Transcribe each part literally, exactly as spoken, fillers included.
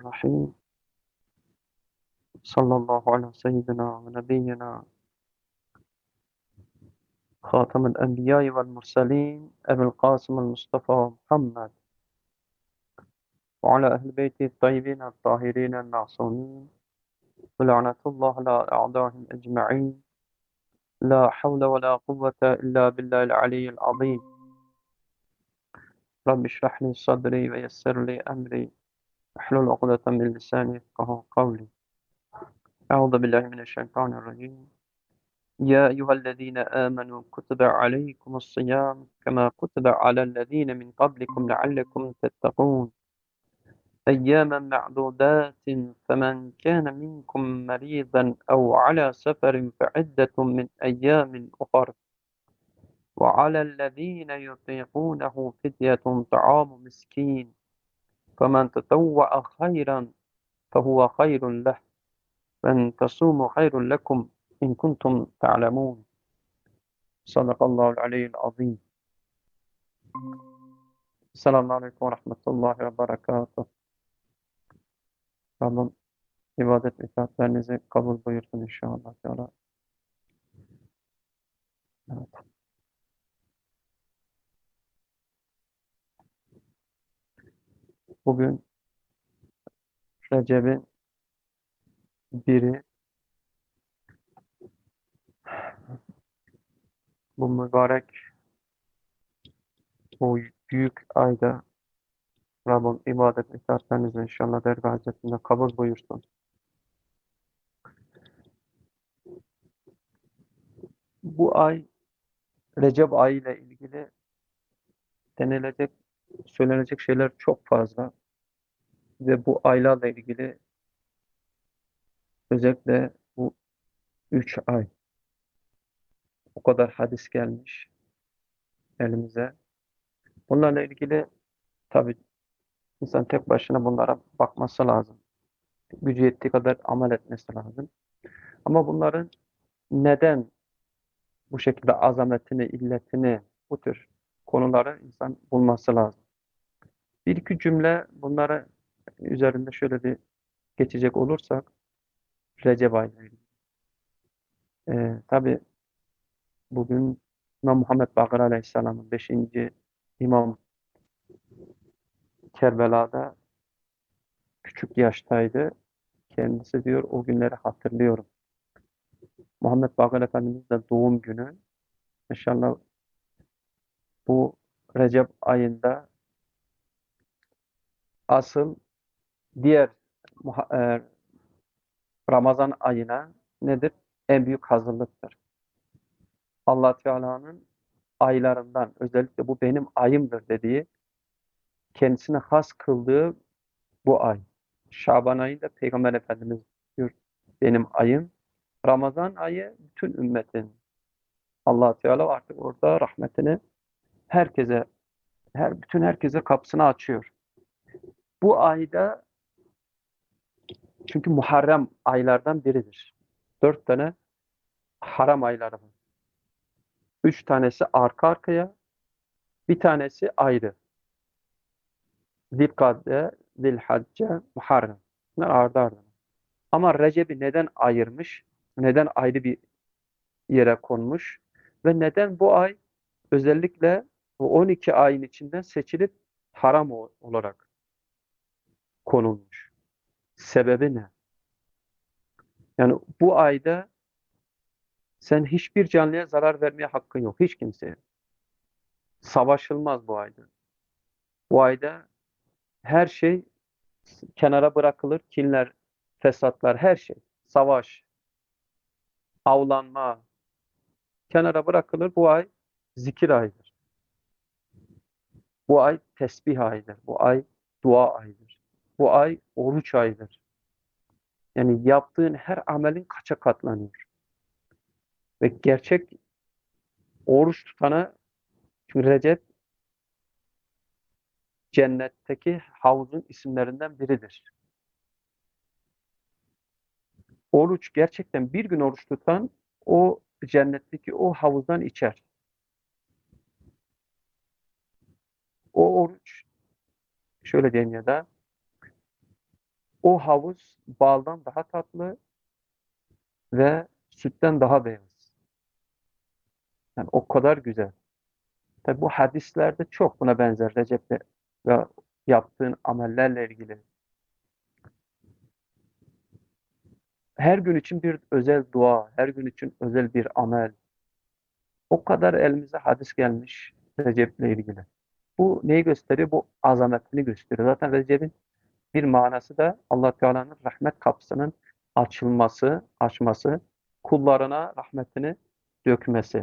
Bismillahirrahmanirrahim. Sallallahu ala seyyidina ve nebiyyina Hatemel Enbiyai vel Mursalin Ebu'l Kasım el Mustafa Muhammed ve ala ehl beyti tayyibin el tahirin el ma'sumin ve la'netullah ala a'dahim ecma'in la havle ve la kuvvete illa billahil aliyyil azim. Rabbi şrah li sadri ve yessir li emri Ehlul ukdeten min lisani yefkahu kavli. Euzu billahi mineşşeytanirracim. يا أيها الذين آمنوا كتب عليكم الصيام كما كتب على الذين من قبلكم لعلكم تتقون أياما معدودات فمن كان منكم مريضا أو على سفر فعدة من أيام أخر وعلى الذين يطيقونه فدية طعام مسكين فمن تطوع خيرا فهو خير له وأن تصوموا خير لكم إن كنتم تعلمون. Sadakallahul aliyyil azim. Selamun aleyküm ve rahmetullahi ve berekatuhu. Rabbim ibadet ve itaatlerinizi kabul buyursun inşallah. Teala. Evet. Bugün Recep'in biri, bu mübarek, bu büyük ayda Rabbim ibadet ve itaatlerinizi inşallah dergâh hazretinde kabul buyursun. Bu ay Recep ayı ile ilgili denilecek, söylenecek şeyler çok fazla ve bu aylarla ilgili özellikle bu üç ay o kadar hadis gelmiş elimize. Bunlarla ilgili tabii insan tek başına bunlara bakması lazım. Gücü yettiği kadar amel etmesi lazım. Ama bunların neden bu şekilde azametini, illetini, bu tür konuları insan bulması lazım. Bir iki cümle bunlara üzerinde şöyle bir geçecek olursak Recep ayıyla ilgili. Ee, tabii bugün İmam Muhammed Bakır Aleyhisselam'ın beşinci İmam Kerbela'da küçük yaştaydı. Kendisi diyor o günleri hatırlıyorum. Muhammed Bakır Efendimiz de doğum günü. İnşallah bu Recep ayında asıl diğer muha- e, Ramazan ayına nedir? En büyük hazırlıktır. Allah Teala'nın aylarından özellikle bu benim ayımdır dediği, kendisine has kıldığı bu ay. Şaban ayında Peygamber Efendimiz diyor benim ayım. Ramazan ayı bütün ümmetin. Allah Teala artık orada rahmetini herkese, her bütün herkese kapısını açıyor. Bu ayda çünkü Muharrem aylardan biridir. Dört tane haram ayları var. Üç tanesi arka arkaya, bir tanesi ayrı. Zilkade, Zilhacce, Muharrem. Bunlar ardı ardına. Ama Recep'i neden ayırmış? Neden ayrı bir yere konmuş? Ve neden bu ay özellikle bu on iki ayın içinden seçilip haram olarak konulmuş? Sebebi ne? Yani bu ayda sen hiçbir canlıya zarar vermeye hakkın yok. Hiç kimseye. Savaşılmaz bu ayda. Bu ayda her şey kenara bırakılır. Kinler, fesatlar, her şey. Savaş, avlanma kenara bırakılır. Bu ay zikir ayıdır. Bu ay tesbih ayıdır. Bu ay dua ayıdır. Bu ay oruç ayıdır. Yani yaptığın her amelin kaça katlanıyor. Ve gerçek oruç tutana, çünkü Recep cennetteki havuzun isimlerinden biridir. Oruç gerçekten bir gün oruç tutan o cennetteki o havuzdan içer. O oruç şöyle diyeyim ya da O havuz baldan daha tatlı ve sütten daha beyaz. Yani o kadar güzel. Tabi bu hadislerde çok buna benzer Recep'te ve yaptığın amellerle ilgili. Her gün için bir özel dua, her gün için özel bir amel. O kadar elimize hadis gelmiş Recep'le ilgili. Bu neyi gösteriyor? Bu azametini gösteriyor. Zaten Recep'in bir manası da Allah Teala'nın rahmet kapısının açılması, açması, kullarına rahmetini dökmesi.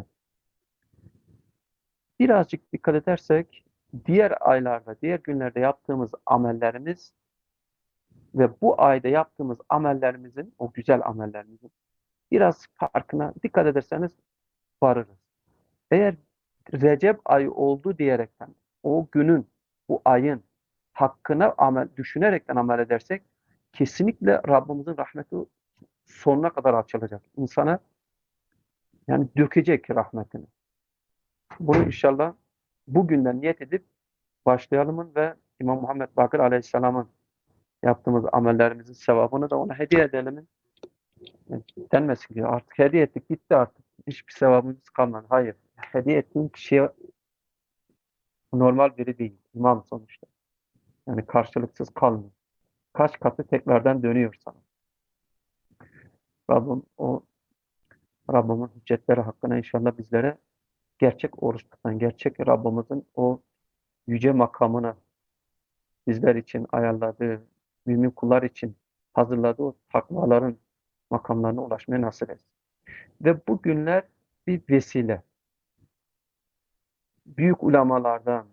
Birazcık dikkat edersek diğer aylarda, diğer günlerde yaptığımız amellerimiz ve bu ayda yaptığımız amellerimizin, o güzel amellerimizin biraz farkına dikkat ederseniz varırız. Eğer Recep ayı oldu diyerekten o günün, bu ayın hakkına amel, düşünerekten amel edersek kesinlikle Rabbimizin rahmeti sonuna kadar açılacak. İnsana yani dökecek rahmetini. Bunu inşallah bugünden niyet edip başlayalım ve İmam Muhammed Bakır Aleyhisselam'ın yaptığımız amellerimizin sevabını da ona hediye edelim. Yani denmesin ki artık hediye ettik gitti artık. Hiçbir sevabımız kalmadı. Hayır. Hediye ettiğin kişiye normal biri değil. İmam sonuçta. Yani karşılıksız kalmıyor. Kaç katı tekrardan dönüyor sana. Rabbim o Rabbimin hüccetleri hakkında inşallah bizlere gerçek oruç tutan, gerçek Rabbimizin o yüce makamını bizler için ayarladığı, mümin kullar için hazırladığı o takvaların makamlarına ulaşmaya nasip etsin. Ve bu günler bir vesile. Büyük ulemalardan,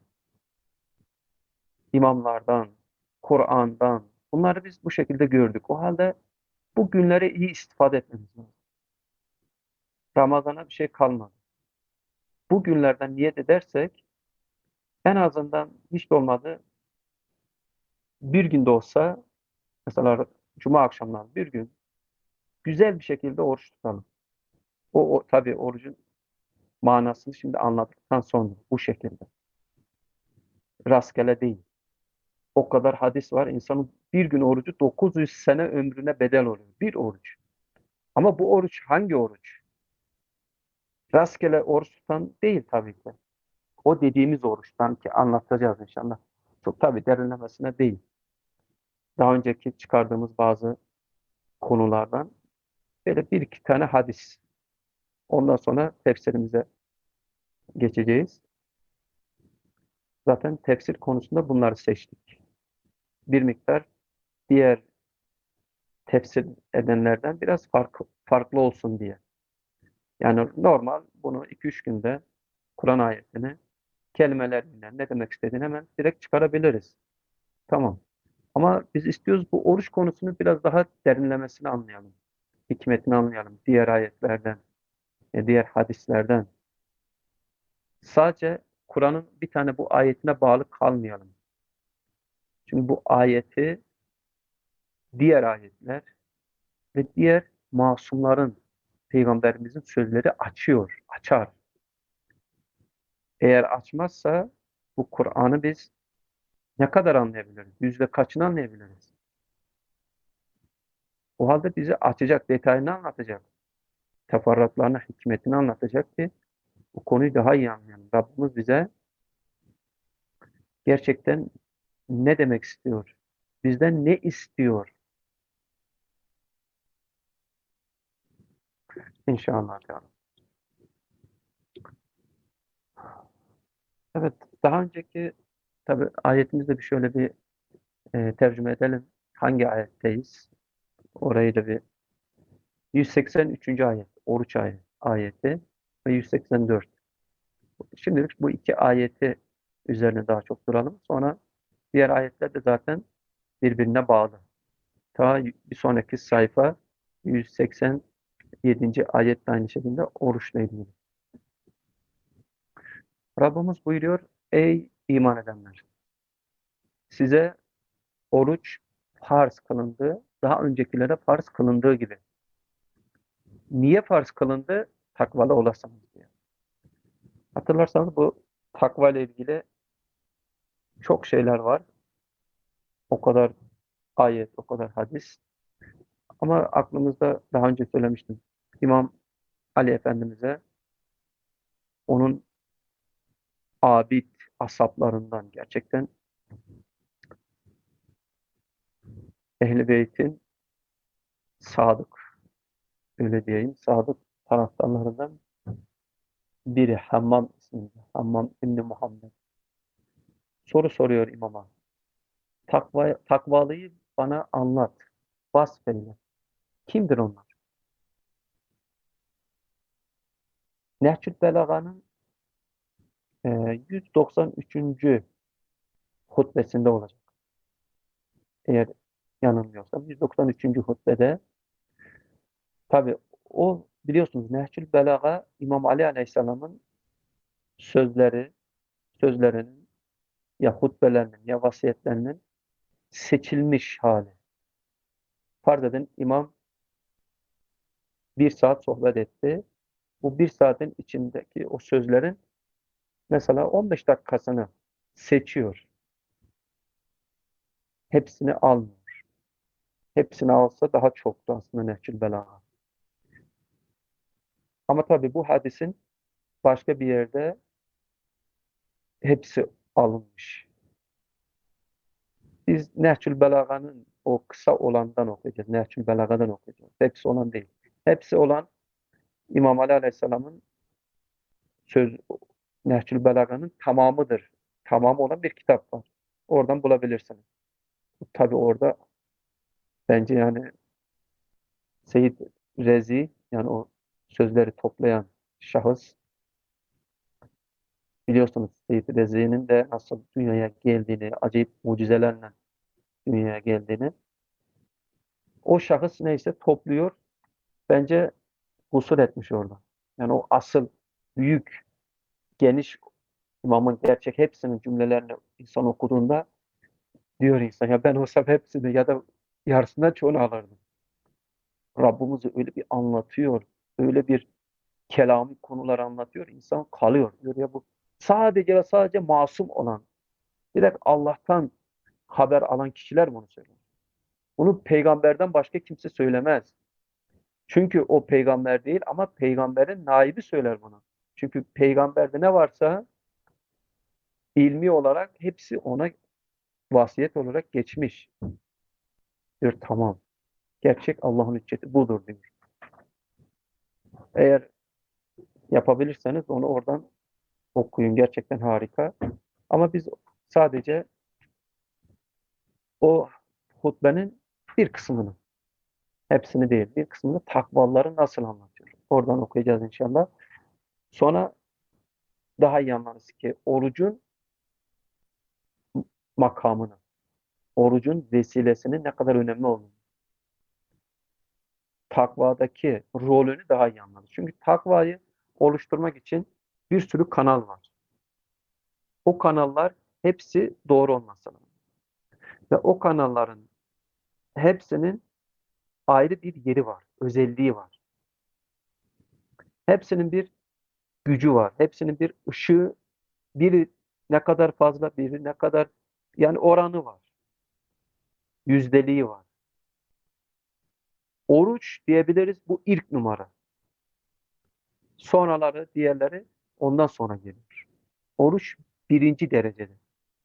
imamlardan, Kur'an'dan bunları biz bu şekilde gördük. O halde bu günleri iyi istifade etmemiz lazım. Ramazana bir şey kalmadı. Bu günlerden niyet edersek en azından hiç de olmadı bir günde olsa mesela Cuma akşamları bir gün güzel bir şekilde oruç tutalım. O, o tabii orucun manasını şimdi anlattıktan sonra bu şekilde. Rastgele değil. O kadar hadis var. İnsanın bir gün orucu dokuz yüz sene ömrüne bedel oluyor. Bir oruç. Ama bu oruç hangi oruç? Rastgele oruç tutan değil tabii ki. O dediğimiz oruçtan ki anlatacağız inşallah. Çok tabii derinlemesine değil. Daha önceki çıkardığımız bazı konulardan böyle bir iki tane hadis. Ondan sonra tefsirimize geçeceğiz. Zaten tefsir konusunda bunları seçtik. Bir miktar diğer tefsir edenlerden biraz fark, farklı olsun diye. Yani normal bunu iki üç günde Kur'an ayetini kelimelerinden ne demek istediğini hemen direkt çıkarabiliriz. Tamam. Ama biz istiyoruz bu oruç konusunu biraz daha derinlemesine anlayalım. Hikmetini anlayalım. Diğer ayetlerden, e, diğer hadislerden. Sadece Kur'an'ın bir tane bu ayetine bağlı kalmayalım. Çünkü bu ayeti diğer ayetler ve diğer masumların, Peygamberimizin sözleri açıyor, açar. Eğer açmazsa bu Kur'an'ı biz ne kadar anlayabiliriz? Yüzde kaçını anlayabiliriz? O halde bizi açacak, detayını anlatacak. Teferruatlarını, hikmetini anlatacak ki bu konuyu daha iyi anlayalım. Rabbimiz bize gerçekten ne demek istiyor? Bizden ne istiyor? İnşallah. Teala. Evet, daha önceki tabi ayetimizde bir şöyle bir e, tercüme edelim. Hangi ayetteyiz? Orayı da bir yüz seksen üçüncü ayet, oruç ayet, ayeti ve yüz seksen dört. Şimdilik bu iki ayeti üzerine daha çok duralım. Sonra diğer ayetler de zaten birbirine bağlı. Ta bir sonraki sayfa yüz seksen yedinci ayet de aynı şekilde oruçla ilgili. Rabbimiz buyuruyor, ey iman edenler! Size oruç farz kılındı, daha öncekilere farz kılındığı gibi. Niye farz kılındı? Takvalı olasınız diye. Hatırlarsanız bu takva ile ilgili çok şeyler var. O kadar ayet, o kadar hadis. Ama aklımızda daha önce söylemiştim. İmam Ali Efendimiz'e onun abid asaplarından gerçekten Ehl-i Beyt'in sadık, öyle diyeyim, sadık taraftarlarından biri Hammam isminde. Hammam İbni Muhammed. Soru soruyor imama. Takva, takvalıyı bana anlat. Vasfeyle. Kimdir onlar? Nehçül Belaga'nın e, yüz doksan üçüncü hutbesinde olacak. Eğer yanılmıyorsam yüz doksan üçüncü hutbede tabi o biliyorsunuz Nehçül Belaga İmam Ali Aleyhisselam'ın sözleri, sözlerinin ya hutbelerinin ya vasiyetlerinin seçilmiş hali. Farz edin imam bir saat sohbet etti. Bu bir saatin içindeki o sözlerin mesela on beş dakikasını seçiyor. Hepsini almıyor. Hepsini alsa daha çoktu aslında Nehçül Belaga. Ama tabii bu hadisin başka bir yerde hepsi alınmış. Biz Nehçül Belaga'nın o kısa olandan okuyacağız. Nehçül Belaga'dan okuyacağız. Hepsi olan değil. Hepsi olan İmam Ali Aleyhisselam'ın söz Nehçül Belaga'nın tamamıdır. Tamamı olan bir kitap var. Oradan bulabilirsiniz. Tabii orada bence yani Seyyid Rezi yani o sözleri toplayan şahıs biliyorsunuz Seyyid Rezi'nin de nasıl dünyaya geldiğini, acayip mucizelerle dünyaya geldiğini o şahıs neyse topluyor. Bence husul etmiş orada. Yani o asıl büyük, geniş imamın gerçek hepsinin cümlelerini insan okuduğunda diyor insan ya ben olsam hepsini ya da yarısından çoğunu alırdım. Rabbimizi öyle bir anlatıyor, öyle bir kelami konular anlatıyor, insan kalıyor. Diyor ya bu sadece ve sadece masum olan, direkt Allah'tan haber alan kişiler bunu söylüyor. Bunu peygamberden başka kimse söylemez. Çünkü o peygamber değil ama peygamberin naibi söyler bunu. Çünkü peygamberde ne varsa ilmi olarak hepsi ona vasiyet olarak geçmiş. Diyor tamam. Gerçek Allah'ın hücceti budur diyor. Eğer yapabilirseniz onu oradan okuyun. Gerçekten harika. Ama biz sadece o hutbenin bir kısmını, hepsini değil, bir kısmını takvaları nasıl anlatıyor. Oradan okuyacağız inşallah. Sonra daha iyi anlarız ki orucun makamını, orucun vesilesinin ne kadar önemli olduğunu, takvadaki rolünü daha iyi anlarız. Çünkü takvayı oluşturmak için bir sürü kanal var. O kanallar hepsi doğru olması lazım. Ve o kanalların hepsinin ayrı bir yeri var, özelliği var. Hepsinin bir gücü var. Hepsinin bir ışığı, biri ne kadar fazla, biri ne kadar yani oranı var. Yüzdeliği var. Oruç diyebiliriz bu ilk numara. Sonraları, diğerleri ondan sonra gelir. Oruç birinci derecede.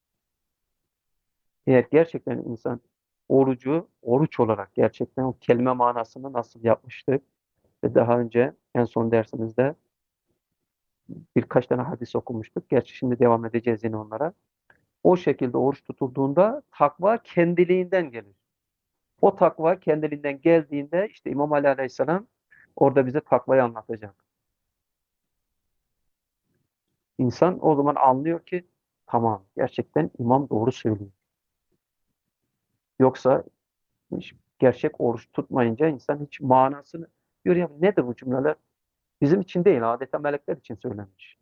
Eğer gerçekten insan orucu oruç olarak gerçekten o kelime manasını nasıl yapmıştık ve daha önce en son dersimizde birkaç tane hadis okumuştuk. Gerçi şimdi devam edeceğiz yine onlara. O şekilde oruç tutulduğunda takva kendiliğinden gelir. O takva kendiliğinden geldiğinde işte İmam Ali Aleyhisselam orada bize takvayı anlatacak. İnsan o zaman anlıyor ki tamam gerçekten imam doğru söylüyor. Yoksa hiç gerçek oruç tutmayınca insan hiç manasını diyor ya nedir bu cümleler? Bizim için değil, adeta melekler için söylenmiş.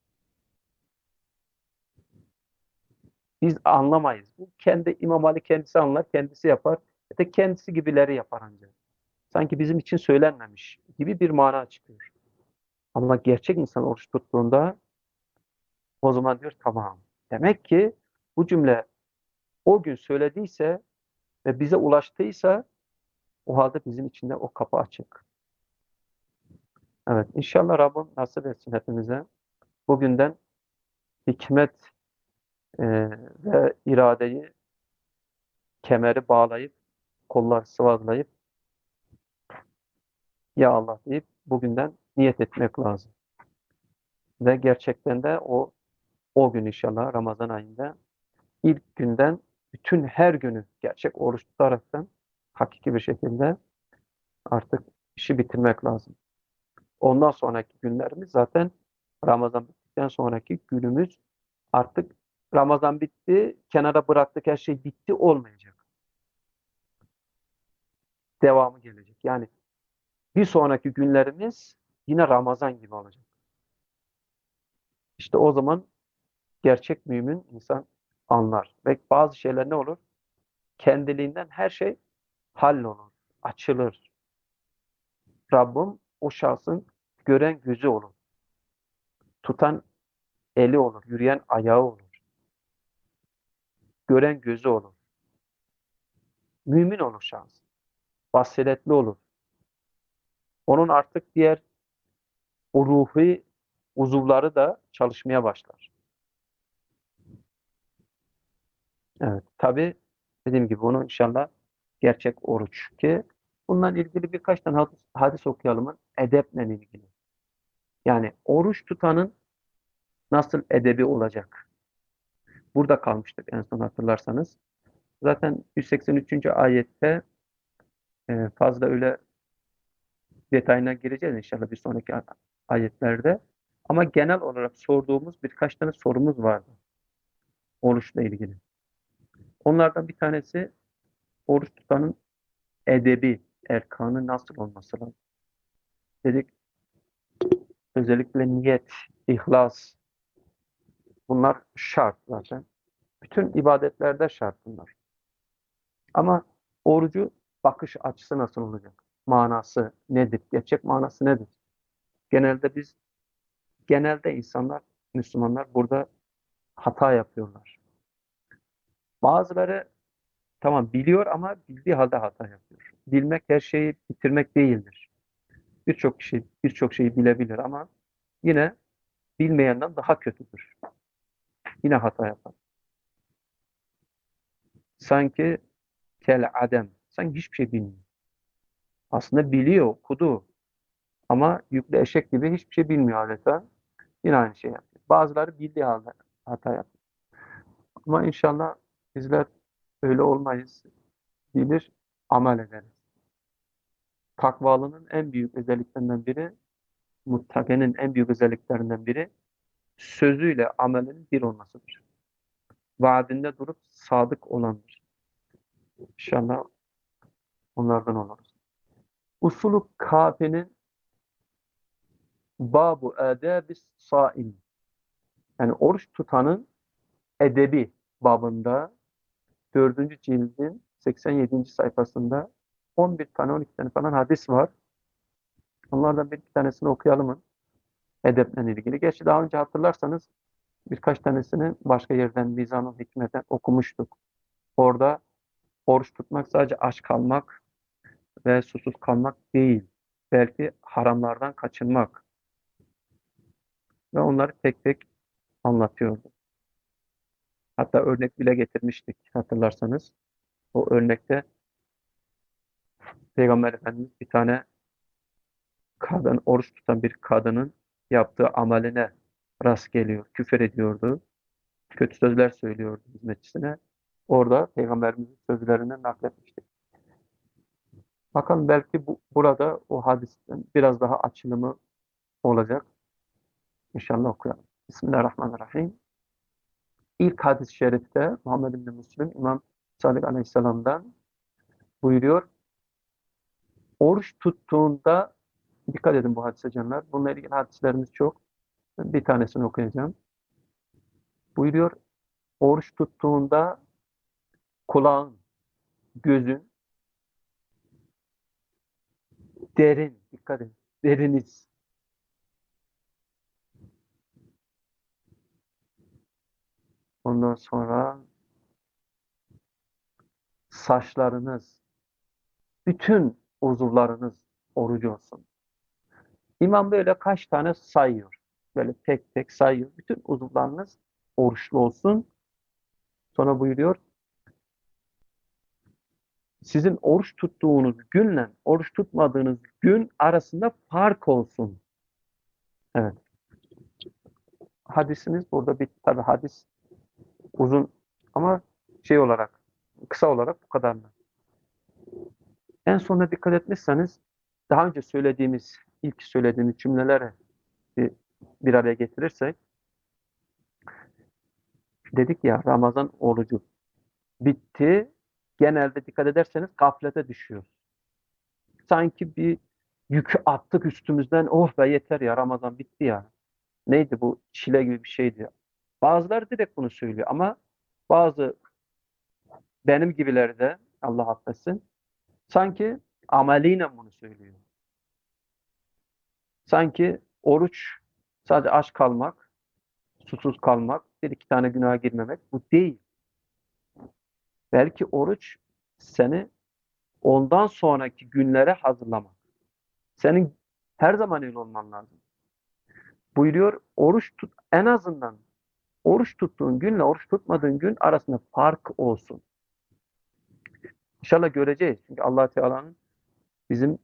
Biz anlamayız. Bu kendi İmam Ali kendisi anlar, kendisi yapar. Ya da kendisi gibileri yapar ancak. Sanki bizim için söylenmemiş gibi bir mana çıkıyor. Ama gerçek insan oruç tuttuğunda o zaman diyor tamam. Demek ki bu cümle o gün söylediyse ve bize ulaştıysa o halde bizim için de o kapı açık. Evet, inşallah Rabbim nasip etsin hepimize. Bugünden hikmet e, ve iradeyi, kemeri bağlayıp, kollar sıvazlayıp, ya Allah deyip bugünden niyet etmek lazım. Ve gerçekten de o o gün inşallah Ramazan ayında ilk günden bütün her günü gerçek oruç tutaraktan hakiki bir şekilde artık işi bitirmek lazım. Ondan sonraki günlerimiz zaten Ramazan bittikten sonraki günümüz artık Ramazan bitti, kenara bıraktık, her şey bitti olmayacak. Devamı gelecek. Yani bir sonraki günlerimiz yine Ramazan gibi olacak. İşte o zaman gerçek mümin insan anlar. Ve bazı şeyler ne olur? Kendiliğinden her şey hallolur, açılır. Rabbim o şahsın gören gözü olur, tutan eli olur, yürüyen ayağı olur, gören gözü olur. Mümin olur şahs, basiretli olur. Onun artık diğer o ruhi uzuvları da çalışmaya başlar. Evet, tabii dediğim gibi bunu inşallah gerçek oruç ki bununla ilgili birkaç tane hadis, hadis okuyalım. Edeple ilgili. Yani oruç tutanın nasıl edebi olacak? Burada kalmıştık en son hatırlarsanız. Zaten yüz seksen üçüncü ayette e, fazla öyle detayına gireceğiz inşallah bir sonraki ayetlerde. Ama genel olarak sorduğumuz birkaç tane sorumuz vardı oruçla ilgili. Onlardan bir tanesi oruç tutanın edebi, erkanı nasıl olması lazım? Dedik özellikle niyet, ihlas bunlar şart zaten. Bütün ibadetlerde şart bunlar. Ama orucu bakış açısı nasıl olacak? Manası nedir? Gerçek manası nedir? Genelde biz, genelde insanlar, Müslümanlar burada hata yapıyorlar. Bazıları tamam biliyor ama bildiği halde hata yapıyor. Bilmek her şeyi bitirmek değildir. Birçok kişi birçok şeyi bilebilir ama yine bilmeyenden daha kötüdür. Yine hata yapar. Sanki kel adem. Sanki hiçbir şey bilmiyor. Aslında biliyor, okudu ama yüklü eşek gibi hiçbir şey bilmiyor adeta. Yine aynı şey yapıyor. Bazıları bildiği halde hata yapıyor. Ama inşallah bizler öyle olmayız. Bilir, amel ederiz. Takvalının en büyük özelliklerinden biri, muttakenin en büyük özelliklerinden biri sözüyle amelinin bir olmasıdır. Vaadinde durup sadık olandır. İnşallah onlardan oluruz. Usulü kafenin babu edebis saim. Yani oruç tutanın edebi babında dördüncü cildin seksen yedinci sayfasında on bir tane on iki tane falan hadis var. Onlardan bir iki tanesini okuyalım mı? Edeple ilgili. Gerçi daha önce hatırlarsanız birkaç tanesini başka yerden Mizan-ı Hikmet'ten okumuştuk. Orada oruç tutmak sadece aç kalmak ve susuz kalmak değil. Belki haramlardan kaçınmak. Ve onları tek tek anlatıyordu. Hatta örnek bile getirmiştik hatırlarsanız. O örnekte Peygamber Efendimiz bir tane kadın, oruç tutan bir kadının yaptığı amaline rast geliyor. Küfür ediyordu. Kötü sözler söylüyordu hizmetçisine. Orada Peygamberimizin sözlerinden nakletmiştik. Bakalım belki bu, burada o hadisten biraz daha açılımı olacak. İnşallah okuyalım. Bismillahirrahmanirrahim. İlk hadis-i şerifte Muhammed bin Müslim İmam Sadık Aleyhisselam'dan buyuruyor. Oruç tuttuğunda dikkat edin bu hadise canlar. Bununla ilgili hadislerimiz çok. Bir tanesini okuyacağım. Buyuruyor. Oruç tuttuğunda kulağın, gözün derin, dikkat edin. Deriniz. Ondan sonra saçlarınız, bütün uzuvlarınız oruç olsun. İmam böyle kaç tane sayıyor. Böyle tek tek sayıyor. Bütün uzuvlarınız oruçlu olsun. Sonra buyuruyor, sizin oruç tuttuğunuz günle oruç tutmadığınız gün arasında fark olsun. Evet. Hadisimiz burada bitti. Tabi hadis uzun ama şey olarak, kısa olarak bu kadar mı? En sonuna dikkat etmişseniz daha önce söylediğimiz, ilk söylediğimiz cümleleri bir, bir araya getirirsek dedik ya Ramazan orucu bitti. Genelde dikkat ederseniz gaflete düşüyoruz. Sanki bir yükü attık üstümüzden. Oh be yeter ya Ramazan bitti ya. Neydi bu? Çile gibi bir şeydi. Bazıları direkt bunu söylüyor ama bazı benim gibileri de Allah affetsin sanki ameliyle bunu söylüyor. Sanki oruç sadece aç kalmak, susuz kalmak, bir iki tane günaha girmemek bu değil. Belki oruç seni ondan sonraki günlere hazırlamak. Senin her zaman öyle olman lazım. Buyuruyor oruç tut en azından oruç tuttuğun günle oruç tutmadığın gün arasında fark olsun. İnşallah göreceğiz. Çünkü Allah Teala'nın bizim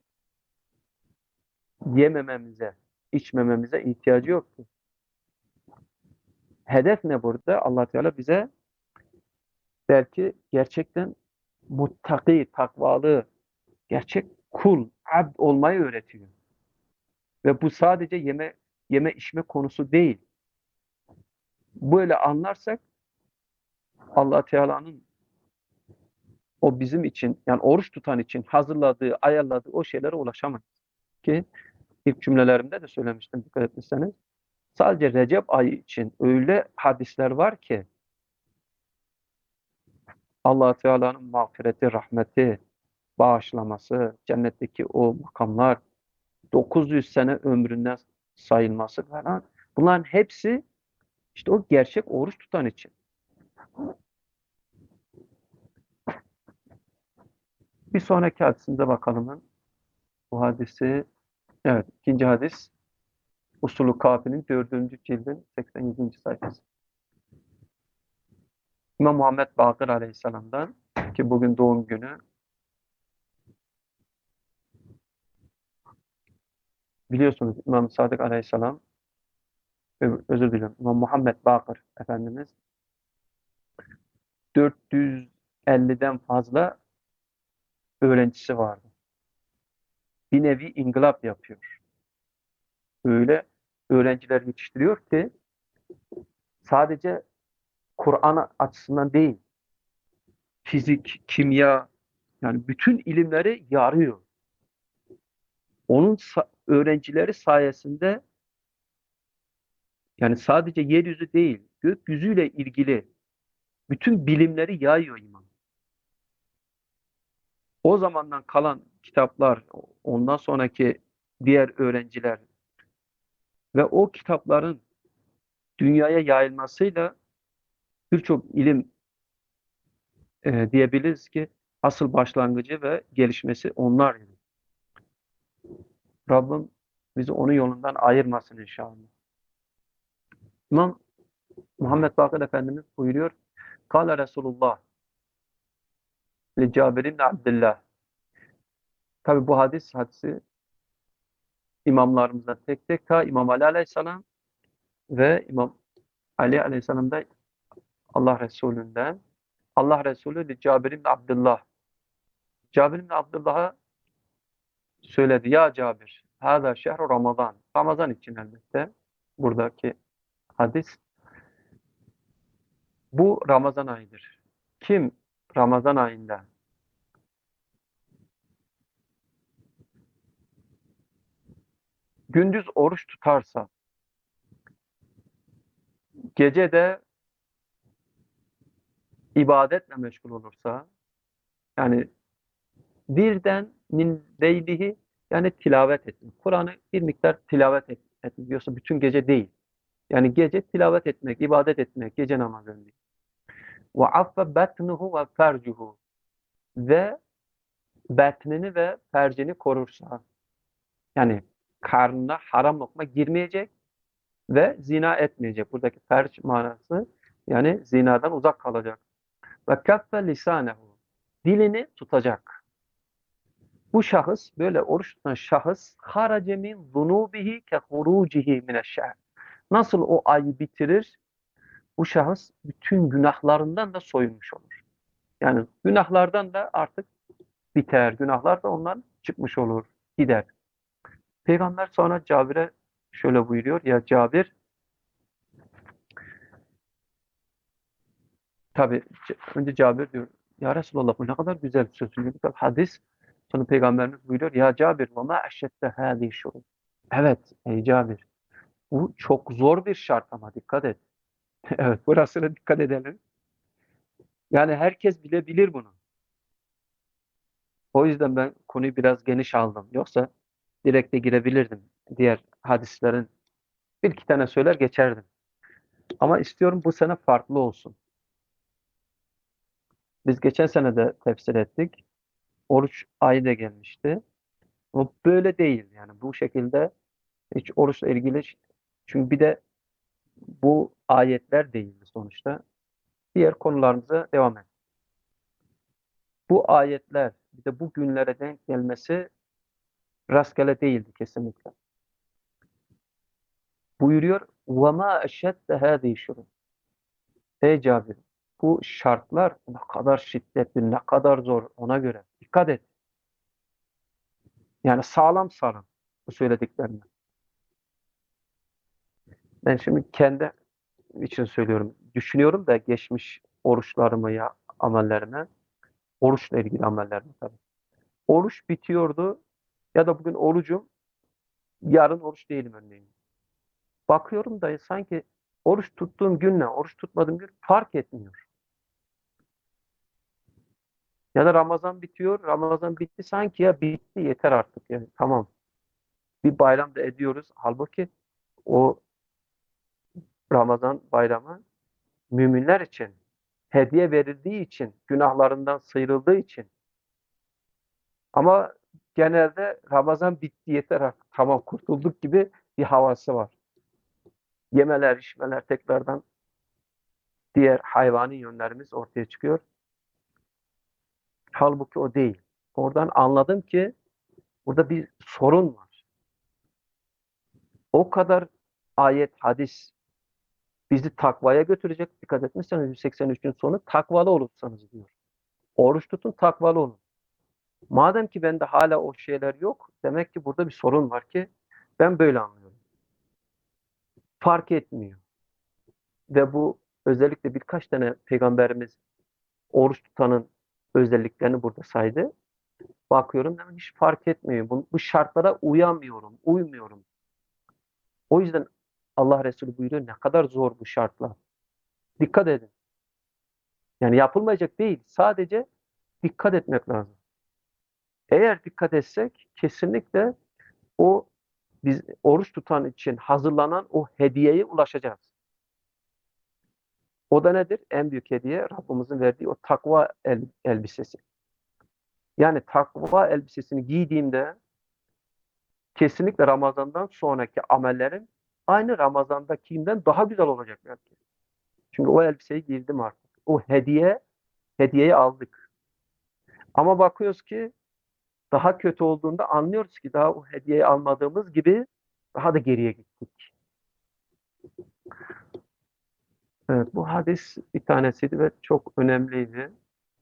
yemememize, içmememize ihtiyacı yoktu. Hedef ne burada? Allah Teala bize belki gerçekten muttaki, takvalı, gerçek kul, abd olmayı öğretiyor. Ve bu sadece yeme yeme içme konusu değil. Böyle anlarsak Allah Teala'nın o bizim için yani oruç tutan için hazırladığı, ayarladığı o şeylere ulaşamayız. Ki ilk cümlelerimde de söylemiştim dikkat etmişseniz. Sadece Recep ayı için öyle hadisler var ki Allah Teala'nın mağfireti, rahmeti, bağışlaması, cennetteki o makamlar, dokuz yüz sene ömründen sayılması falan. Bunların hepsi işte o gerçek oruç tutan için. Bir sonraki hadisimize bakalım. Bu hadisi, evet ikinci hadis Usulü Kafi'nin dördüncü cildin seksen yedinci sayfası. İmam Muhammed Bakır Aleyhisselam'dan ki bugün doğum günü biliyorsunuz İmam Sadık Aleyhisselam ö- özür dilerim İmam Muhammed Bakır Efendimiz dört yüz elliden fazla öğrencisi vardı. Bir nevi inkılap yapıyor. Öyle öğrenciler yetiştiriyor ki sadece Kur'an açısından değil, fizik, kimya yani bütün ilimleri yarıyor. Onun sa- öğrencileri sayesinde yani sadece yeryüzü değil, gökyüzüyle ilgili bütün bilimleri yayıyor imam. O zamandan kalan kitaplar, ondan sonraki diğer öğrenciler ve o kitapların dünyaya yayılmasıyla birçok ilim e, diyebiliriz ki asıl başlangıcı ve gelişmesi onlar. Rabbim bizi onun yolundan ayırmasın inşallah. İmam Muhammed Bakır Efendimiz buyuruyor. Kâle Resulullah li Cabir ibn Abdillah. Tabi bu hadis hadisi imamlarımızdan tek tek ta İmam Ali Aleyhisselam ve İmam Ali Aleyhisselam da Allah Resulü'nden. Allah Resulü li Cabir ibn Abdullah. Cabir ibn Abdullah'a söyledi. Ya Cabir, hâzâ şehru Ramazan. Ramazan için elbette. Buradaki hadis. Bu Ramazan ayıdır. Kim Ramazan ayında gündüz oruç tutarsa, gece de ibadetle meşgul olursa, yani birden min leylihi yani tilavet etmek. Kur'an'ı bir miktar tilavet et, etmek. Yoksa bütün gece değil. Yani gece tilavet etmek, ibadet etmek, gece namazını. Ve affe betnuhu ve fercuhu. ve betnini ve fercini korursa, yani karnına haram lokma girmeyecek ve zina etmeyecek. Buradaki ferç manası yani zinadan uzak kalacak. Ve kaffe lisanehu, dilini tutacak. Bu şahıs, böyle oruç tutan şahıs, harace min zunubihi ke hurucihi mineşşehr. Nasıl o ayı bitirir? Bu şahıs bütün günahlarından da soyunmuş olur. Yani günahlardan da artık biter. Günahlar da ondan çıkmış olur, gider. Peygamber sonra Cabir'e şöyle buyuruyor. Ya Cabir, tabi önce Cabir diyor. Ya Resulallah, bu ne kadar güzel bir söz, ne güzel hadis. Sonra Peygamberimiz buyuruyor. Ya Cabir, ve ma eşedde hâzî şurût. Evet ey Cabir. Bu çok zor bir şart ama dikkat et. Evet, burasına dikkat edelim. Yani herkes bilebilir bunu. O yüzden ben konuyu biraz geniş aldım. Yoksa direkt de girebilirdim. Diğer hadislerin bir iki tane söyler geçerdim. Ama istiyorum bu sene farklı olsun. Biz geçen sene de tefsir ettik. Oruç ayı da gelmişti. Ama böyle değil yani, bu şekilde hiç oruçla ilgili, çünkü bir de bu ayetler değildi sonuçta. Diğer konularımıza devam et. Bu ayetler bir de bu günlere denk gelmesi rastgele değildi kesinlikle. Buyuruyor وَمَا اَشَدَّ هَذِي شُرُونَ. Ey Cabir, bu şartlar ne kadar şiddetli, ne kadar zor, ona göre. Dikkat et. Yani sağlam sağlam bu söylediklerine. Ben şimdi kendi için söylüyorum. Düşünüyorum da geçmiş oruçlarımı ya amellerime. Oruçla ilgili amellerime tabii. Oruç bitiyordu ya da bugün orucum, yarın oruç değilim örneğin. Bakıyorum da sanki oruç tuttuğum günle oruç tutmadığım gün fark etmiyor. Ya da Ramazan bitiyor, Ramazan bitti sanki, ya bitti yeter artık yani tamam. Bir bayram da ediyoruz. Halbuki o Ramazan bayramı müminler için, hediye verildiği için, günahlarından sıyrıldığı için. Ama genelde Ramazan bitti yeter artık tamam kurtulduk gibi bir havası var. Yemeler, içmeler tekrardan, diğer hayvani yönlerimiz ortaya çıkıyor. Halbuki o değil. Oradan anladım ki burada bir sorun var. O kadar ayet, hadis bizi takvaya götürecek. Dikkat etmişseniz yüz seksen üçün sonu takvalı olursanız diyor. Oruç tutun, takvalı olun. Madem ki bende hala o şeyler yok, demek ki burada bir sorun var ki ben böyle anlıyorum. Fark etmiyor. Ve bu özellikle birkaç tane peygamberimiz oruç tutanın özelliklerini burada saydı. Bakıyorum hemen hiç fark etmiyor. Bu, bu şartlara uyamıyorum, uymuyorum. O yüzden Allah Resulü buyuruyor, ne kadar zor bu şartlar. Dikkat edin. Yani yapılmayacak değil. Sadece dikkat etmek lazım. Eğer dikkat etsek kesinlikle o biz oruç tutan için hazırlanan o hediyeye ulaşacağız. O da nedir? En büyük hediye Rabbimizin verdiği o takva el, elbisesi. Yani takva elbisesini giydiğimde kesinlikle Ramazan'dan sonraki amellerim aynı Ramazan'dakinden daha güzel olacak belki. Çünkü o elbiseyi giydim artık. O hediye, hediyeyi aldık. Ama bakıyoruz ki daha kötü olduğunda anlıyoruz ki daha o hediyeyi almadığımız gibi daha da geriye gittik. Evet, bu hadis bir tanesiydi ve çok önemliydi.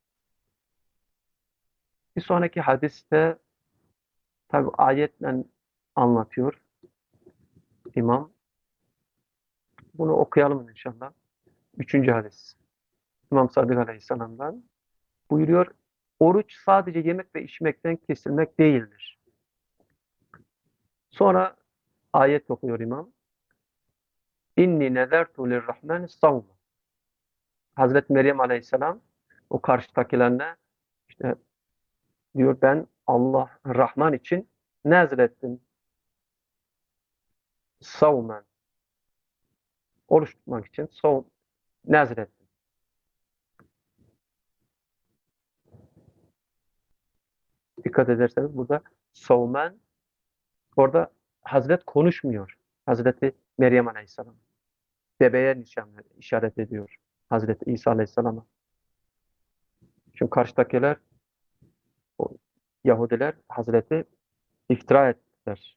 Bir sonraki hadiste tabi ayetle anlatıyor İmam. Bunu okuyalım inşallah. Üçüncü hadis. İmam Sadık Aleyhisselam'dan buyuruyor. Oruç sadece yemek ve içmekten kesilmek değildir. Sonra ayet okuyor İmam. İnni nezertu lirrahmani savma. Hazreti Meryem Aleyhisselam o karşıdakilerine işte diyor, ben Allah Rahman için nezrettim. Savmen. Oruç tutmak için sav nezrettim. Dikkat ederseniz burada savmen, orada Hazret konuşmuyor. Hazreti Meryem Aleyhisselam. Bebeğe nişan, işaret ediyor Hazreti İsa Aleyhisselam'a. Çünkü karşıdakiler, o Yahudiler Hazreti iftira ettiler.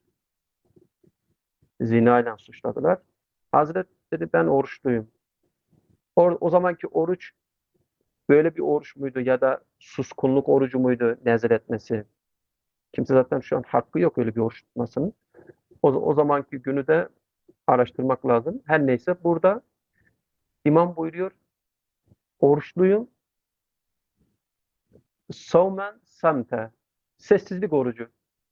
Zina ile suçladılar. Hazret dedi ben oruçluyum. O, o zamanki oruç böyle bir oruç muydu ya da suskunluk orucu muydu nezir etmesi? Kimse zaten şu an hakkı yok öyle bir oruç tutmasının. O, o zamanki günü de araştırmak lazım. Her neyse burada İmam buyuruyor oruçluyum. Savmen samte. Sessizlik orucu.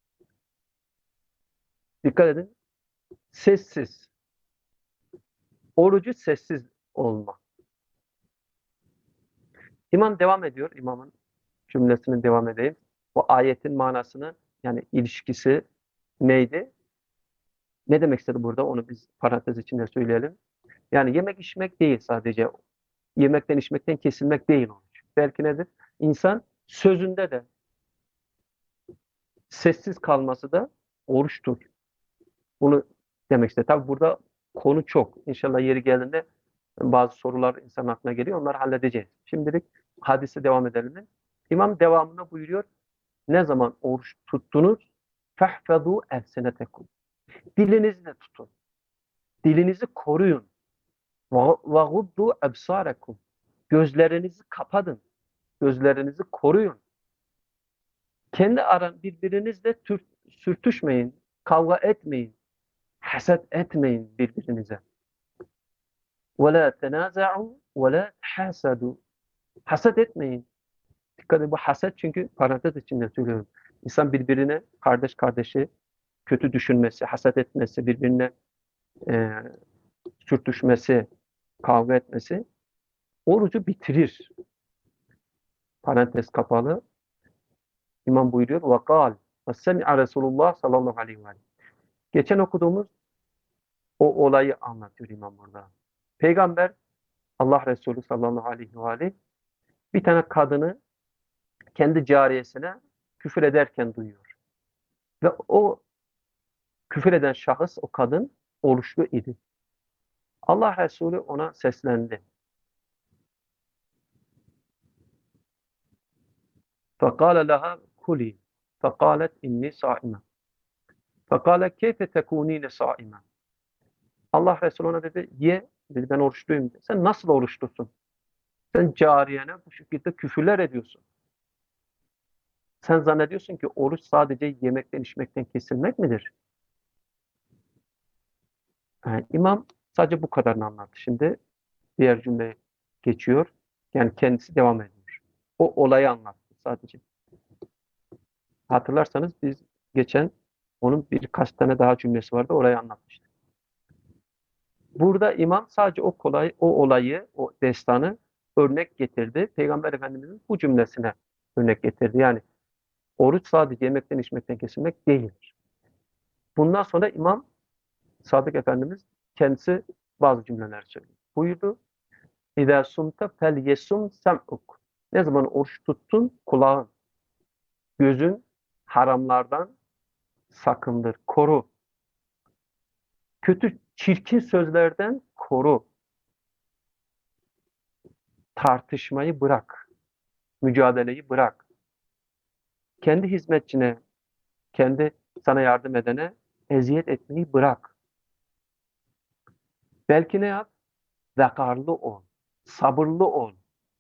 Dikkat edin. Sessiz. Orucu sessiz olma. İmam devam ediyor. İmamın cümlesini devam edeyim. O ayetin manasını, yani ilişkisi neydi? Ne demek istedi burada? Onu biz parantez içinde söyleyelim. Yani yemek içmek değil sadece. Yemekten içmekten kesilmek değil oruç. Belki nedir? İnsan sözünde de sessiz kalması da oruçtur. Bunu demek istedi. Tabi burada konu çok. İnşallah yeri geldiğinde bazı sorular insan aklına geliyor. Onları halledeceğiz. Şimdilik hadise devam edelim. İmam devamında buyuruyor. Ne zaman oruç tuttunuz? فَحْفَظُوا اَلْسِنَتَكُمْ. Dilinizi de tutun. Dilinizi koruyun. وَغُضُّوا اَبْصَارَكُمْ. Gözlerinizi kapatın. Gözlerinizi koruyun. Kendi aran birbirinizle tür, sürtüşmeyin. Kavga etmeyin. Haset etmeyin birbirinize. وَلَا تَنَازَعُوا وَلَا تَحَاسَدُوا. Haset etmeyin. Dikkat edin, bu haset çünkü parantez içinde söylüyorum. İnsan birbirine, kardeş kardeşi kötü düşünmesi, haset etmesi, birbirine e, sürtüşmesi, kavga etmesi orucu bitirir. Parantez kapalı. İmam buyuruyor. وَقَالْ وَسَّمِعَ رَسُولُ اللّٰهِ sallallahu aleyhi ve sellem. Geçen okuduğumuz o olayı anlatıyor İmam burada. Peygamber Allah Resulü sallallahu aleyhi ve sellem bir tane kadını kendi cariyesine küfür ederken duyuyor. Ve o küfür eden şahıs, o kadın oruçlu idi. Allah Resulü ona seslendi. فَقَالَ لَهَا كُلِي فَقَالَتْ اِنِّي صَائِمًا فَقَالَ كَيْفَ تَكُونِينَ صَائِمًا. Allah Resulü ona dedi, ye, dedi ben oruçluyum. Sen nasıl oruçlusun? Sen cariyene bu şekilde küfürler ediyorsun. Sen zannediyorsun ki oruç sadece yemekten içmekten kesilmek midir? Yani İmam sadece bu kadarını anlattı. Şimdi diğer cümleye geçiyor. Yani kendisi devam ediyor. O olayı anlattı sadece. Hatırlarsanız biz geçen onun birkaç tane daha cümlesi vardı. Orayı anlatmıştık. Burada imam sadece o kolay, o olayı, o destanı örnek getirdi. Peygamber Efendimiz'in bu cümlesine örnek getirdi. Yani oruç sadece yemekten içmekten kesilmek değildir. Bundan sonra İmam Sadık Efendimiz kendisi bazı cümleler söyledi. Buyurdu. İzâ sumte fel yesum sem'uk. Ne zaman oruç tuttun kulağın, gözün haramlardan sakındır, koru. Kötü, çirkin sözlerden koru. Tartışmayı bırak. Mücadeleyi bırak. Kendi hizmetçine, kendi sana yardım edene eziyet etmeyi bırak. Belki ne yap? Vekarlı ol. Sabırlı ol.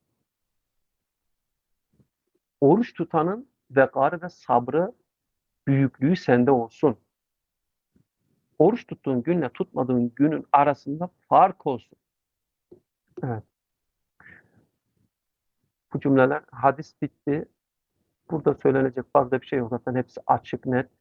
Oruç tutanın vekarı ve sabrı, büyüklüğü sende olsun. Oruç tuttuğun günle tutmadığın günün arasında fark olsun. Evet. Bu cümleler, hadis bitti. Burada söylenecek fazla bir şey yok. Zaten hepsi açık, net.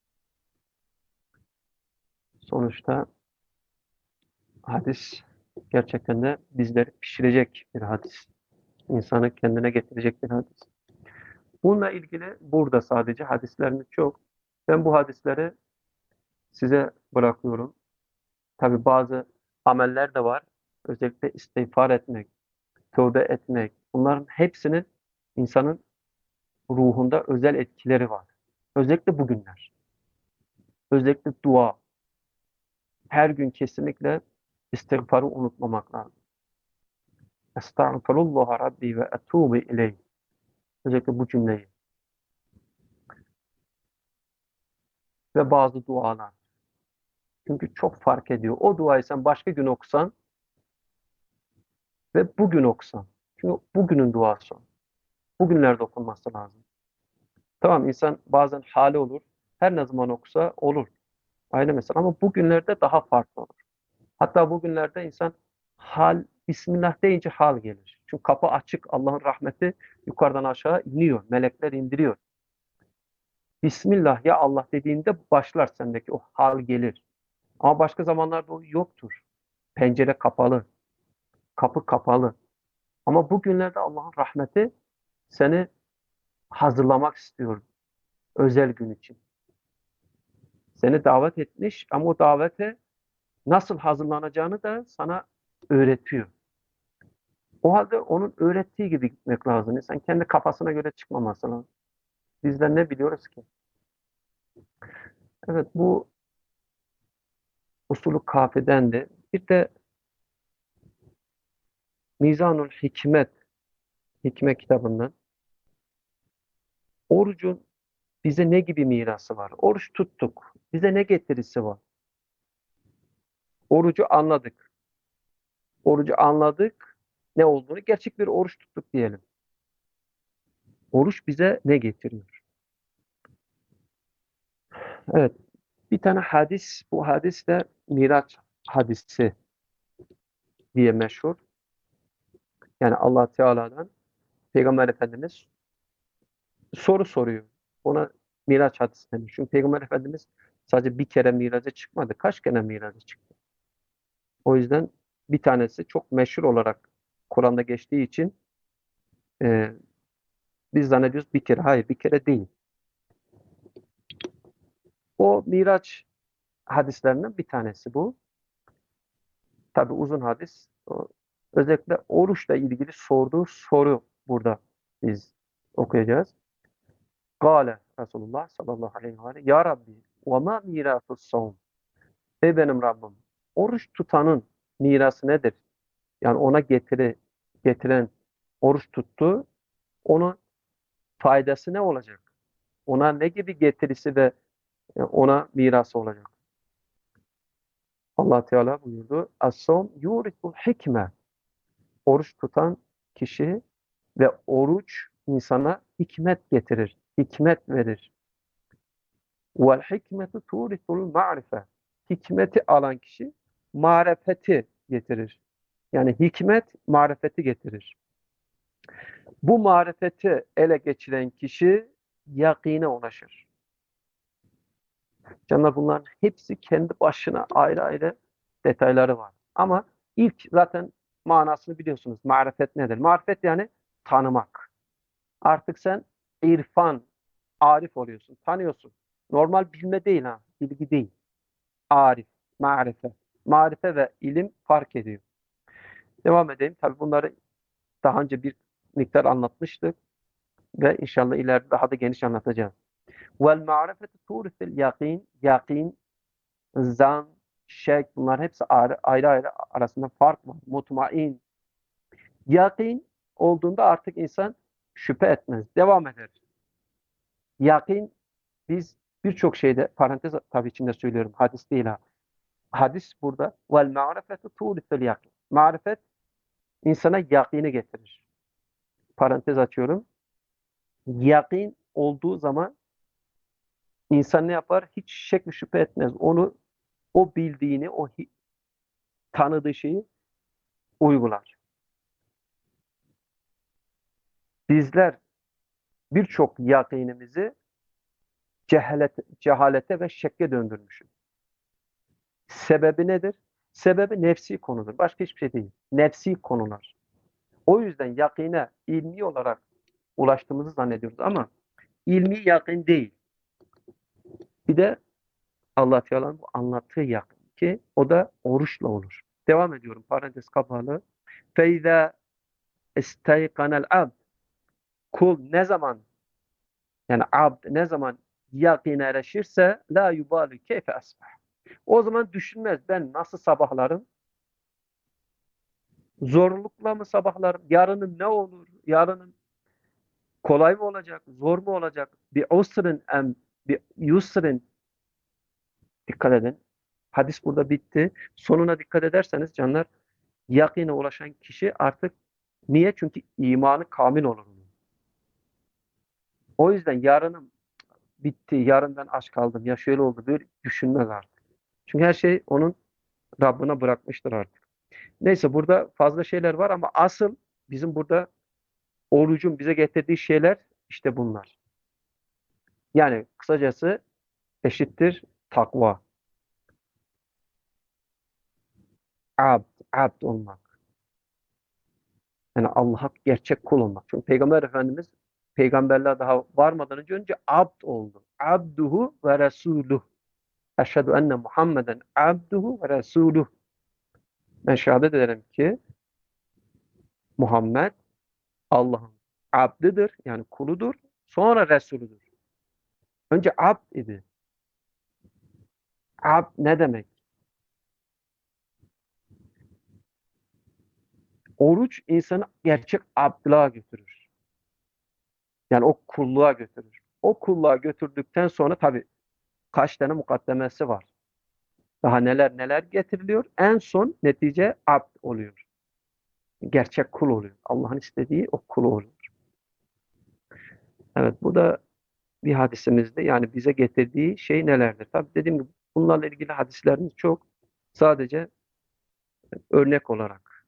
Sonuçta hadis gerçekten de bizleri pişirecek bir hadis. İnsanı kendine getirecek bir hadis. Bununla ilgili burada sadece hadislerimiz çok. Ben bu hadisleri size bırakıyorum. Tabi bazı ameller de var. Özellikle istiğfar etmek, tövbe etmek. Bunların hepsinin insanın ruhunda özel etkileri var. Özellikle bugünler. Özellikle dua. Her gün kesinlikle istiğfarı unutmamak lazım. Estağfirullah Rabbi ve etûbü ileyh. Özellikle bu cümleyi. Ve bazı dualar. Çünkü çok fark ediyor. O duayı sen başka gün okusan ve bugün okusan. Çünkü bugünün duası o. Bugünlerde okunması lazım. Tamam, insan bazen hali olur. Her ne zaman okusa olur. Ayrı mesele. Ama bugünlerde daha farklı olur. Hatta bugünlerde insan hal, Bismillah deyince hal gelir. Çünkü kapı açık. Allah'ın rahmeti yukarıdan aşağı iniyor. Melekler indiriyor. Bismillah ya Allah dediğinde başlar sendeki o hal gelir. Ama başka zamanlarda o yoktur. Pencere kapalı. Kapı kapalı. Ama bugünlerde Allah'ın rahmeti seni hazırlamak istiyor. Özel gün için. Seni davet etmiş ama o davete nasıl hazırlanacağını da sana öğretiyor. O halde onun öğrettiği gibi gitmek lazım. İnsan kendi kafasına göre çıkmaması lazım. Bizler ne biliyoruz ki? Evet, bu usulü kafidendi. Bir de Mizanul Hikmet, Hikmet kitabından orucun bize ne gibi mirası var? Oruç tuttuk. Bize ne getirisi var? Orucu anladık. Orucu anladık. Ne olduğunu, gerçek bir oruç tuttuk diyelim. Oruç bize ne getiriyor? Evet, bir tane hadis, bu hadis de Miraç hadisi diye meşhur. Yani Allah Teala'dan Peygamber Efendimiz soru soruyor. Ona Miraç hadisi denir. Çünkü Peygamber Efendimiz sadece bir kere miraca çıkmadı. Kaç kere miraca çıktı? O yüzden bir tanesi çok meşhur olarak Kur'an'da geçtiği için e, biz zannediyoruz bir kere. Hayır, bir kere değil. O Miraç hadislerinden bir tanesi bu. Tabi uzun hadis. O, özellikle oruçla ilgili sorduğu soru burada biz okuyacağız. Gale Resulullah sallallahu aleyhi ve sellem Ya Rabbi ve ma miratus savm. Ey benim Rabbim, oruç tutanın mirası nedir? Yani ona getiri, getiren oruç tuttu. Onun faydası ne olacak? Ona ne gibi getirisi ve e, ona mirası olacak? Allah Teala buyurdu. As-savm yurisul hikme. Oruç tutan kişi ve oruç insana hikmet getirir, hikmet verir. Vel hikmetu turisul ma'rife. Hikmeti alan kişi marifeti getirir. Yani hikmet marifeti getirir. Bu marifeti ele geçiren kişi yakine ulaşır. Canlar, bunların hepsi kendi başına ayrı ayrı detayları var. Ama ilk zaten manasını biliyorsunuz. Marifet nedir? Marifet yani tanımak. Artık sen irfan, arif oluyorsun, tanıyorsun. Normal bilme değil ha, bilgi değil. Arif, marife. Marife ve ilim fark ediyor. Devam edeyim. Tabii bunları daha önce bir miktar anlatmıştık ve inşallah ileride daha da geniş anlatacağız. Vel ma'rifetu turisil yakin, yakin, zan, şek, bunlar hepsi ayrı ayrı, ayrı arasında fark var. Mutmain. Yakin olduğunda artık insan şüphe etmez. Devam eder. Yakin, biz birçok şeyde, parantez tabii içinde söylüyorum, hadis değil ha. Hadis burada. Vel ma'rifetu turisil yakin. Marifet insana yakini getirir. Parantez açıyorum. Yakin olduğu zaman insan ne yapar? Hiç şek ve şüphe etmez. Onu, o bildiğini, o tanıdığı şeyi uygular. Bizler birçok yakinimizi cehalete, cehalete ve şekke döndürmüşüz. Sebebi nedir? Sebebi nefsi konudur. Başka hiçbir şey değil. Nefsi konular. O yüzden yakine ilmi olarak ulaştığımızı zannediyoruz ama ilmi yakin değil. Bir de Allah Teala'nın bu anlattığı yakin ki o da oruçla olur. Devam ediyorum. Parantez kapalı. Feyza istaykanel abd. Kul ne zaman Yani abd ne zaman yakine erişirse la yubalu keyfe asbah. O zaman düşünmez ben nasıl sabahlarım, zorlukla mı sabahlarım, yarının ne olur, yarının kolay mı olacak, zor mu olacak, bir usrin em bir yusrin, dikkat edin. Hadis burada bitti. Sonuna dikkat ederseniz canlar, yakine ulaşan kişi artık niye? Çünkü imanı kamil olur. O yüzden yarınım bitti, yarın ben aç kaldım, ya şöyle oldu, böyle düşünmez artık. Çünkü her şey onun Rabbine bırakmıştır artık. Neyse burada fazla şeyler var ama asıl bizim burada orucun bize getirdiği şeyler işte bunlar. Yani kısacası eşittir takva, abd, abd olmak. Yani Allah'a gerçek kul olmak. Çünkü Peygamber Efendimiz peygamberler daha varmadan önce önce abd oldu. Abduhu ve resuluh. Eşhedü enne Muhammeden abduhu ve resuluh. Ben şehadet ederim ki Muhammed Allah'ın abdidir, yani kuludur. Sonra Resuludur. Önce abd idi. Abd ne demek? Oruç insanı gerçek abdlığa götürür. Yani o kulluğa götürür. O kulluğa götürdükten sonra tabii kaç tane mukaddemesi var. Daha neler neler getiriliyor. En son netice abd oluyor. Gerçek kul oluyor. Allah'ın istediği o kul oluyor. Evet, bu da bir hadisimizde, yani bize getirdiği şey nelerdir? Tabii dediğim gibi bunlarla ilgili hadislerimiz çok. Sadece örnek olarak.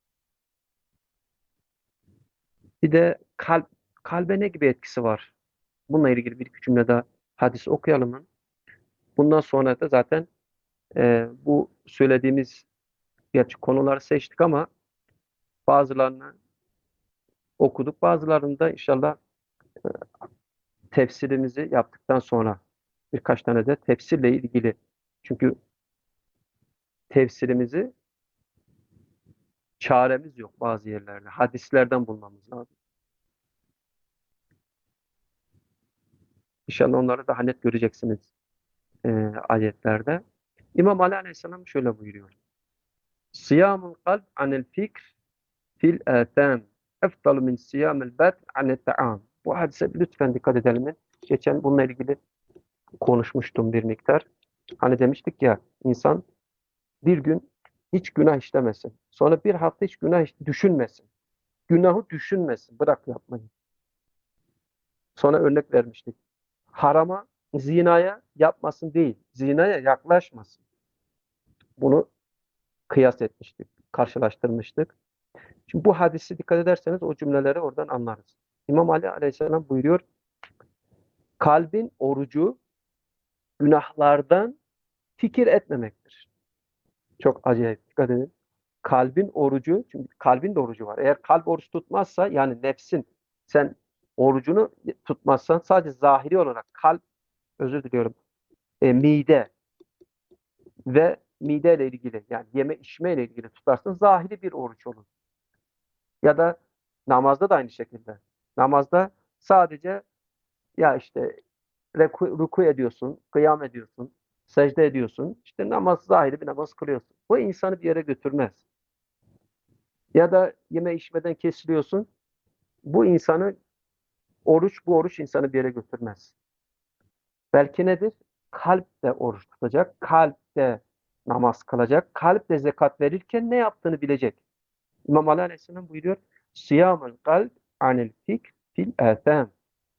Bir de kalp, kalbe ne gibi etkisi var? Bununla ilgili bir iki cümle daha hadis okuyalım. Bundan sonra da zaten e, bu söylediğimiz, gerçi konuları seçtik ama bazılarını okuduk. Bazılarını da inşallah tefsirimizi yaptıktan sonra birkaç tane de tefsirle ilgili. Çünkü tefsirimizi çaremiz yok bazı yerlerde. Hadislerden bulmamız lazım. İnşallah onları daha net göreceksiniz e, ayetlerde. İmam Ali Aleyhisselam şöyle buyuruyor. Siyamul kalb anil fikr fil âthâm efdalu min siyamil batn anit ta'am. Bu hadise lütfen dikkat edelim. Geçen bununla ilgili konuşmuştum bir miktar. Hani demiştik ya, insan bir gün hiç günah işlemesin. Sonra bir hafta hiç günah iş- düşünmesin. Günahı düşünmesin. Bırak yapmayı. Sonra örnek vermiştik. Harama, zinaya yapmasın değil. Zinaya yaklaşmasın. Bunu kıyas etmiştik. Karşılaştırmıştık. Şimdi bu hadisi dikkat ederseniz o cümleleri oradan anlarız. İmam Ali Aleyhisselam buyuruyor, kalbin orucu günahlardan fikir etmemektir. Çok acayip, dikkat edin. Kalbin orucu, çünkü kalbin de orucu var. Eğer kalp oruç tutmazsa, yani nefsin, sen orucunu tutmazsan sadece zahiri olarak kalp, özür diliyorum, e, mide ve mide ile ilgili, yani yeme içme ile ilgili tutarsın, zahiri bir oruç olur. Ya da namazda da aynı şekilde. Namazda sadece ya işte reku, ruku ediyorsun, kıyam ediyorsun, secde ediyorsun. İşte namaz, zahiri bir namaz kılıyorsun. Bu insanı bir yere götürmez. Ya da yeme içmeden kesiliyorsun. Bu insanı, oruç, bu oruç insanı bir yere götürmez. Belki nedir? Kalp de oruç tutacak, kalp de namaz kılacak, kalp de zekat verirken ne yaptığını bilecek. İmam Ali Aleyhisselam buyuruyor, Siyamul kalp anil fikr fil âthâm.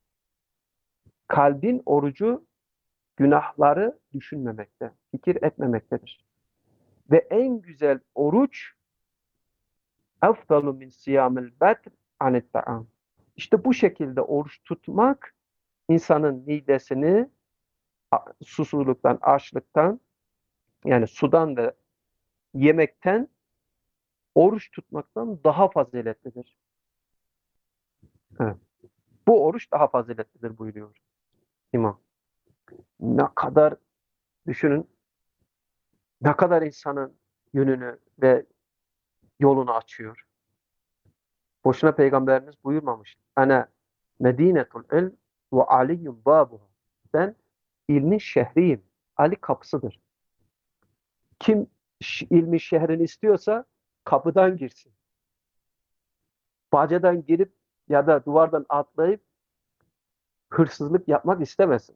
Kalbin orucu günahları düşünmemekte, fikir etmemektedir. Ve en güzel oruç efdalu min siyamil betr anet ta'am. İşte bu şekilde oruç tutmak insanın midesini susuzluktan, açlıktan, yani sudan ve yemekten, oruç tutmaktan daha faziletlidir. Evet. Bu oruç daha faziletlidir buyuruyor İmam. Ne kadar, düşünün, ne kadar insanın yönünü ve yolunu açıyor. Boşuna Peygamberimiz buyurmamış. Ana Medinetul ilm Ve aliyyun babuha. Ben ilmin şehriyim. Ali kapısıdır. Kim ş- ilmin şehrini istiyorsa kapıdan girsin. Bacadan girip ya da duvardan atlayıp hırsızlık yapmak istemesin.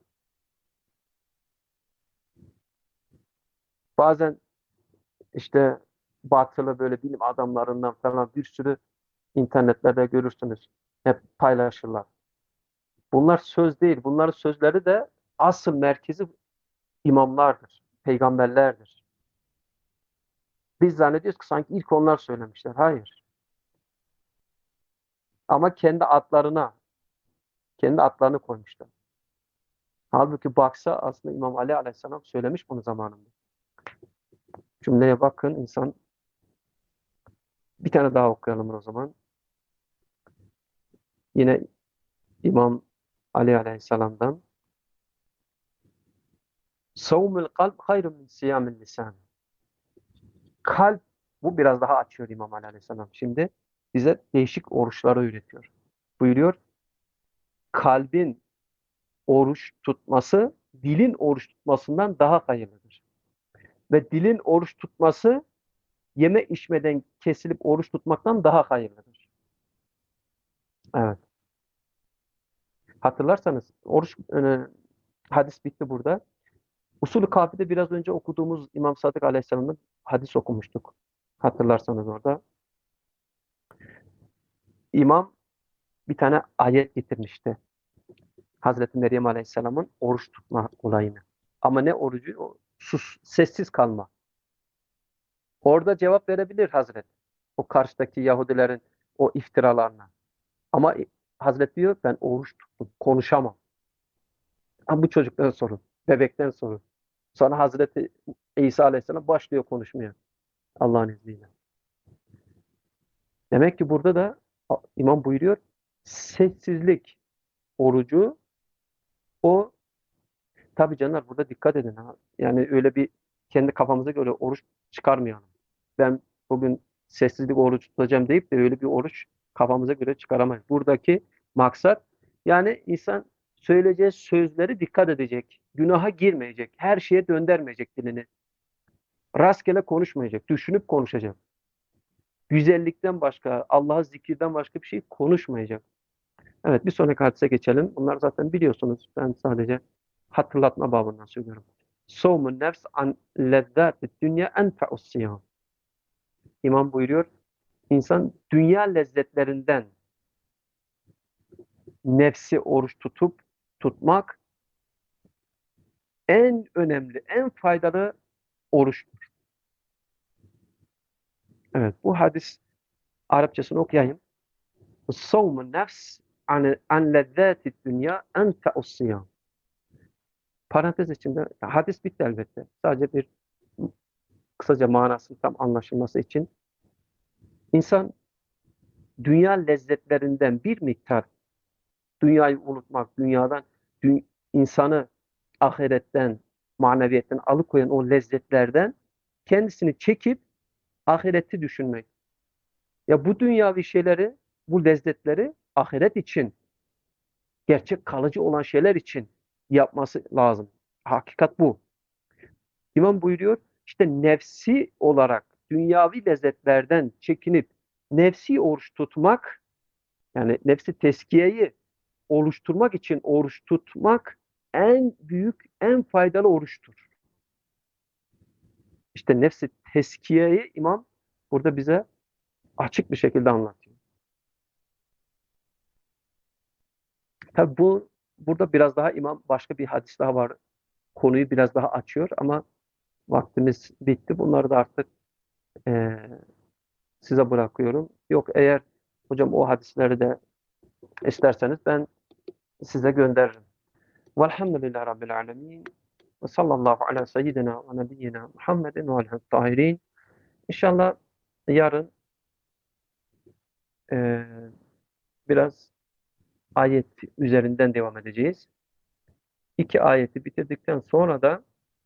Bazen işte batılı böyle bilim adamlarından falan bir sürü internetlerde görürsünüz. Hep paylaşırlar. Bunlar söz değil. Bunların sözleri de asıl merkezi imamlardır, peygamberlerdir. Biz zannediyoruz ki sanki ilk onlar söylemişler. Hayır. Ama kendi adlarına, kendi adlarını koymuşlar. Halbuki baksa aslında İmam Ali Aleyhisselam söylemiş bunu zamanında. Cümleye bakın insan. Bir tane daha okuyalım o zaman. Yine İmam Ali Aleyhisselam'dan. Savmul kalp hayrun min siyamil lisan. Kalp, bu biraz daha açıyor İmam Ali Aleyhisselam. Şimdi bize değişik oruçları öğretiyor. Buyuruyor, kalbin oruç tutması dilin oruç tutmasından daha hayırlıdır. Ve dilin oruç tutması yeme içmeden kesilip oruç tutmaktan daha hayırlıdır. Evet. Hatırlarsanız oruç e, hadis bitti burada. Usulü Kafi'de biraz önce okuduğumuz İmam Sadık Aleyhisselam'ın hadis okumuştuk. Hatırlarsanız orada. İmam bir tane ayet getirmişti. Hazreti Meryem Aleyhisselam'ın oruç tutma olayını. Ama ne orucu? O, sus, sessiz kalma. Orada cevap verebilir Hazret. O karşıdaki Yahudilerin o iftiralarına. Ama Hazret diyor ben oruç tuttum. Konuşamam. Ama bu çocuktan sorun. Bebekten sorun. Sonra Hazreti İsa Aleyhisselam başlıyor konuşmaya. Allah'ın izniyle. Demek ki burada da İmam buyuruyor. Sessizlik orucu o tabii canlar burada dikkat edin. Ha. Yani öyle bir kendi kafamıza göre oruç çıkarmayalım. Ben bugün sessizlik oruç tutacağım deyip de öyle bir oruç kafamıza göre çıkaramayız. Buradaki maksat yani insan söyleyeceği sözleri dikkat edecek. Günaha girmeyecek. Her şeye döndürmeyecek dilini. Rastgele konuşmayacak. Düşünüp konuşacak. Güzellikten başka, Allah'a zikirden başka bir şey konuşmayacak. Evet, bir sonraki hadise geçelim. Bunlar zaten biliyorsunuz. Ben sadece hatırlatma babından söylüyorum. Savmun nefs an lezzati dünya enfe'us siyam. İmam buyuruyor. İnsan dünya lezzetlerinden nefsi oruç tutup tutmak en önemli, en faydalı oruçtur. Evet, bu hadis Arapçasını okuyayım. Savmun nefs an, an lezzati dünya enfe'us siyam. Parantez içinde hadis bitti elbette. Sadece bir kısaca manasının tam anlaşılması için insan dünya lezzetlerinden bir miktar dünyayı unutmak, dünyadan dü insanı ahiretten, maneviyetten alıkoyan o lezzetlerden kendisini çekip ahireti düşünmek. Ya bu dünyavi şeyleri, bu lezzetleri ahiret için, gerçek kalıcı olan şeyler için yapması lazım. Hakikat bu. İmam buyuruyor, işte nefsi olarak dünyavi lezzetlerden çekinip nefsi oruç tutmak, yani nefsi teskiyeyi oluşturmak için oruç tutmak en büyük, en faydalı oruçtur. İşte nefsi teskiyeyi imam burada bize açık bir şekilde anlatıyor. Tabi bu burada biraz daha imam başka bir hadis daha var. Konuyu biraz daha açıyor ama vaktimiz bitti. Bunları da artık e, size bırakıyorum. Yok eğer hocam o hadisleri de isterseniz ben size gönderirim. Velhamdülillahi Rabbil alemin. Ve sallallahu ala seyyidina ve nebiyyina Muhammedin ve aleyhi tahirin. İnşallah yarın e, biraz ayet üzerinden devam edeceğiz. İki ayeti bitirdikten sonra da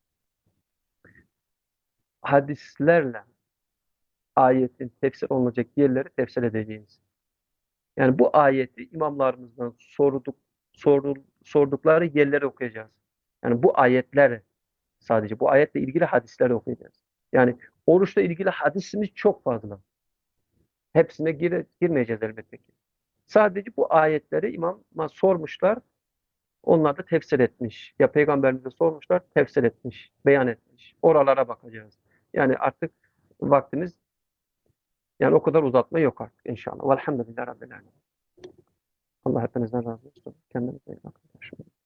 hadislerle ayetin tefsir olacak yerleri tefsir edeceğiz. Yani bu ayeti imamlarımızdan sorduk, sordu, sordukları yerleri okuyacağız. Yani bu ayetler sadece bu ayetle ilgili hadisleri okuyacağız. Yani oruçla ilgili hadisimiz çok fazla. Hepsine gire, girmeyeceğiz elbette ki. Sadece bu ayetleri imama sormuşlar. Onlar da tefsir etmiş. Ya peygamberimize sormuşlar, tefsir etmiş, beyan etmiş. Oralara bakacağız. Yani artık vaktimiz yani o kadar uzatma yok artık inşallah. Velhamdülillah Rabbil Alemin. Allah hepinizden razı olsun. Kendinize iyi bakın.